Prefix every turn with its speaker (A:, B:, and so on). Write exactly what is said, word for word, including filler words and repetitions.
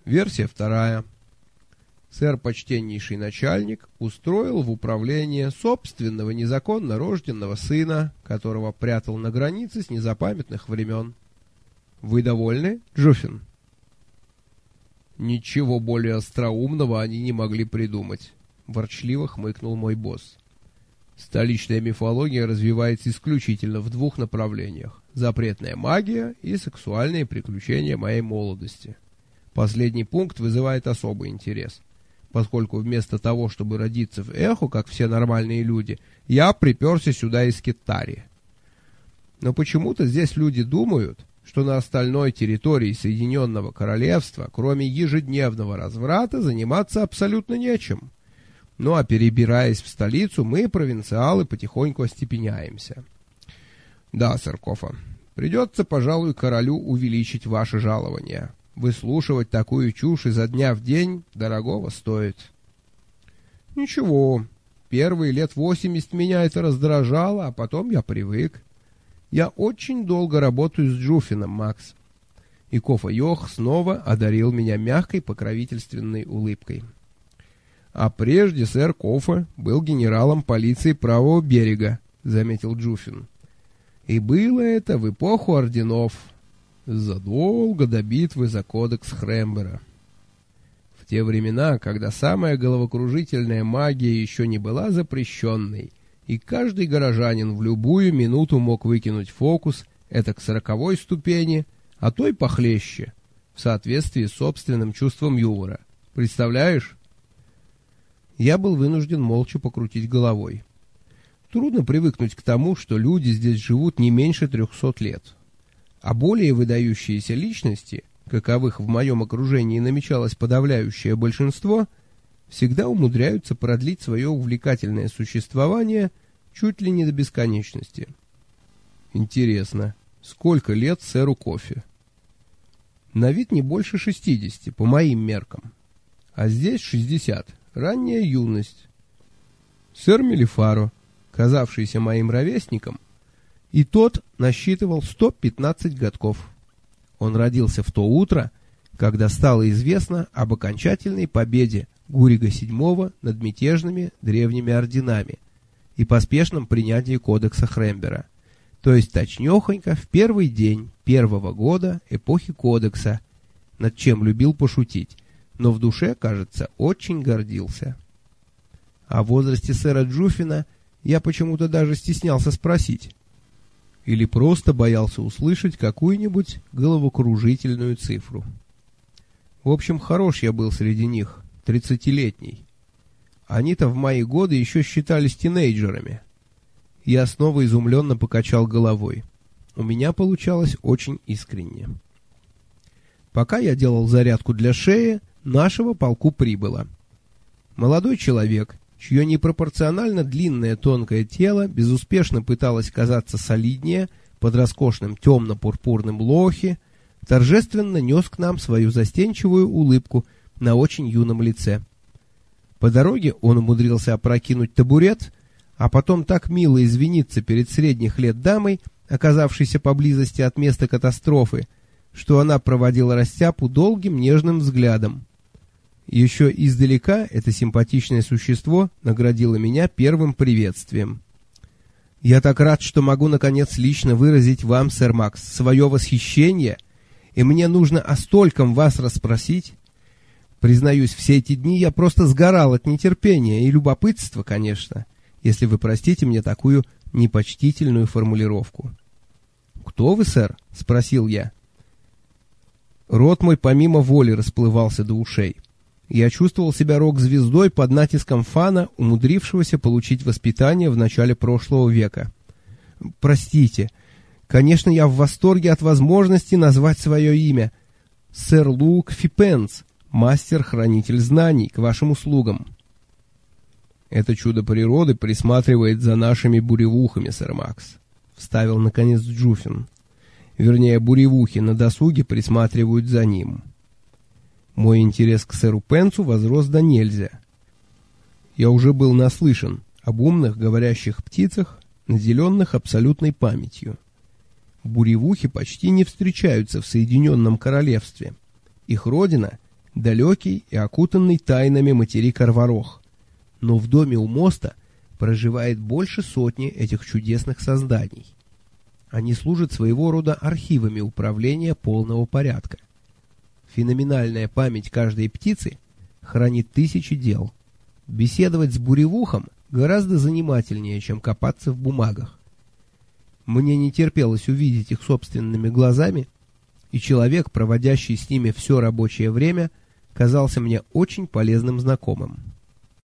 A: Версия вторая. Сэр, почтеннейший начальник, устроил в управление собственного незаконно рожденного сына, которого прятал на границе с незапамятных времен. Вы довольны, Джуффин? Ничего более остроумного они не могли придумать, ворчливо хмыкнул мой босс. Столичная мифология развивается исключительно в двух направлениях: запретная магия и сексуальные приключения моей молодости. Последний пункт вызывает особый интерес, поскольку вместо того, чтобы родиться в Эхо, как все нормальные люди, я приперся сюда из Киттари. Но почему-то здесь люди думают, что на остальной территории Соединенного Королевства, кроме ежедневного разврата, заниматься абсолютно нечем. Ну а перебираясь в столицу, мы, провинциалы, потихоньку остепеняемся. Да, сэр Кофа, придется, пожалуй, королю увеличить ваше жалование. Выслушивать такую чушь изо дня в день дорогого стоит. Ничего, первые лет восемьдесят меня это раздражало, а потом я привык. Я очень долго работаю с Джуффином, Макс. И Кофа Йох снова одарил меня мягкой покровительственной улыбкой. А прежде сэр Кофа был генералом полиции правого берега, заметил Джуффин. И было это в эпоху орденов, задолго до битвы за кодекс Хрембера. В те времена, когда самая головокружительная магия еще не была запрещенной, и каждый горожанин в любую минуту мог выкинуть фокус, это к сороковой ступени, а то и похлеще, в соответствии с собственным чувством юмора. Представляешь? Я был вынужден молча покрутить головой. Трудно привыкнуть к тому, что люди здесь живут не меньше трехсот лет. А более выдающиеся личности, каковых в моем окружении намечалось подавляющее большинство, всегда умудряются продлить свое увлекательное существование чуть ли не до бесконечности. Интересно, сколько лет сэру Кофе? На вид не больше шестидесяти, по моим меркам. А здесь шестьдесят, ранняя юность. Сэр Мелифаро, казавшийся моим ровесником, и тот насчитывал сто пятнадцать годков. Он родился в то утро, когда стало известно об окончательной победе Гурига седьмого над мятежными древними орденами и поспешном принятии кодекса Хрембера, то есть точнёхонько в первый день первого года эпохи кодекса, над чем любил пошутить, но в душе, кажется, очень гордился. О возрасте сэра Джуффина я почему-то даже стеснялся спросить. Или просто боялся услышать какую-нибудь головокружительную цифру. В общем, хорош я был среди них, тридцатилетний. Они-то в мои годы еще считались тинейджерами. Я снова изумленно покачал головой. У меня получалось очень искренне. Пока я делал зарядку для шеи, нашего полку прибыло. Молодой человек, чье непропорционально длинное тонкое тело безуспешно пыталось казаться солиднее под роскошным темно-пурпурным лохи, торжественно нес к нам свою застенчивую улыбку на очень юном лице. По дороге он умудрился опрокинуть табурет, а потом так мило извиниться перед средних лет дамой, оказавшейся поблизости от места катастрофы, что она проводила растяпу долгим нежным взглядом. Еще издалека это симпатичное существо наградило меня первым приветствием. «Я так рад, что могу, наконец, лично выразить вам, сэр Макс, свое восхищение, и мне нужно о стольком вас расспросить. Признаюсь, все эти дни я просто сгорал от нетерпения и любопытства, конечно, если вы простите мне такую непочтительную формулировку». «Кто вы, сэр?» — спросил я. Рот мой помимо воли расплывался до ушей. Я чувствовал себя рок-звездой под натиском фана, умудрившегося получить воспитание в начале прошлого века. «Простите, конечно, я в восторге от возможности назвать свое имя. Сэр Лук Фипенс, мастер-хранитель знаний, к вашим услугам». «Это чудо природы присматривает за нашими буревухами, сэр Макс», — вставил наконец Джуффин. «Вернее, буревухи на досуге присматривают за ним». Мой интерес к сэру Пенсу возрос до нельзя. Я уже был наслышан об умных говорящих птицах, наделенных абсолютной памятью. Буревухи почти не встречаются в Соединенном Королевстве. Их родина, далекий и окутанный тайнами материк Арварох. Но в доме у моста проживает больше сотни этих чудесных созданий. Они служат своего рода архивами управления полного порядка. Феноменальная память каждой птицы хранит тысячи дел. Беседовать с буревухом гораздо занимательнее, чем копаться в бумагах. Мне не терпелось увидеть их собственными глазами, и человек, проводящий с ними все рабочее время, казался мне очень полезным знакомым.